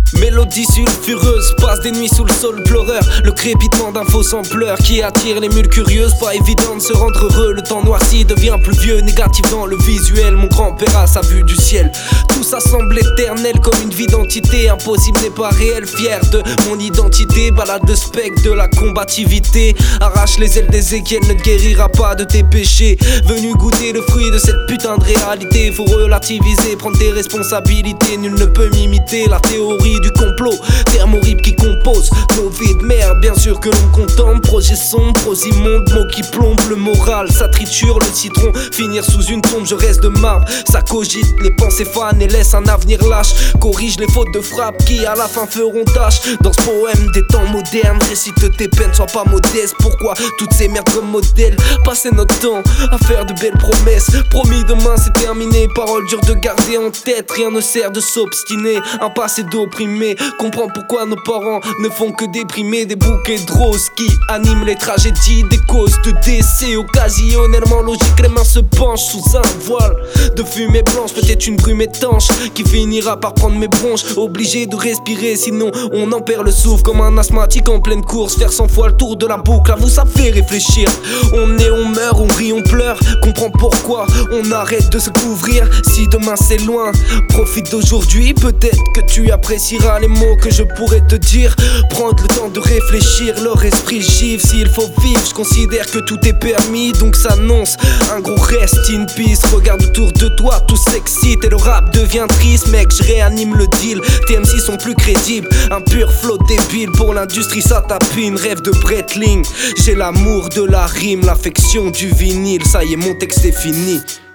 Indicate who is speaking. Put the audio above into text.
Speaker 1: Mélodie sulfureuse, passe des nuits sous le sol pleureur. Le crépitement d'un faux sampleur qui attire les mules curieuses. Pas évident de se rendre heureux, le temps noirci devient plus vieux. Négatif dans le visuel, mon grand-père a sa vue du ciel. Tout ça semble éternel comme une vie d'entité. Impossible n'est pas réel, fier de mon identité. Balade de spectre, de la combativité. Arrache les ailes d'Ézéchiel, ne guérira pas de tes péchés. Venu goûter le fruit de cette putain de réalité. Faut relativiser, prendre tes responsabilités. Nul ne peut m'imiter la théorie du complot, terme horrible qui compose nos vies de merde, bien sûr que l'on contemple. Projet sombre, pros immonde, mots qui plombent le moral. Ça triture le citron, finir sous une tombe, je reste de marbre. Ça cogite, les pensées fans et laisse un avenir lâche. Corrige les fautes de frappe qui à la fin feront tâche. Dans ce poème des temps modernes, récite tes peines, sois pas modeste. Pourquoi toutes ces merdes comme modèle? Passer notre temps à faire de belles promesses. Promis demain c'est terminé, paroles dures de garder en tête. Rien ne sert de s'obstiner, un passé d'opprimé. Comprends pourquoi nos parents ne font que déprimer. Des bouquets de roses qui animent les tragédies. Des causes de décès occasionnellement logiques. Les mains se penchent sous un voile de fumée blanche. Peut-être une brume étanche qui finira par prendre mes bronches. Obligé de respirer sinon on en perd le souffle. Comme un asthmatique en pleine course, faire 100 fois le tour de la boucle. À vous ça fait réfléchir. On est, on meurt, on rit, on pleure. Comprends pourquoi on arrête de se couvrir. Si demain c'est loin, profite d'aujourd'hui. Peut-être que tu apprécieras les mots que je pourrais te dire. Prendre le temps de réfléchir, leur esprit givre. S'il faut vivre, je considère que tout est permis. Donc s'annonce un gros rest in peace. Regarde autour de toi, tout s'excite et le rap devient triste. Mec, je réanime le deal, tes MC sont plus crédibles. Un pur flow débile, pour l'industrie ça tapine. Rêve de Breitling, j'ai l'amour de la rime, l'affection du vinyle. Ça y est, mon texte est fini.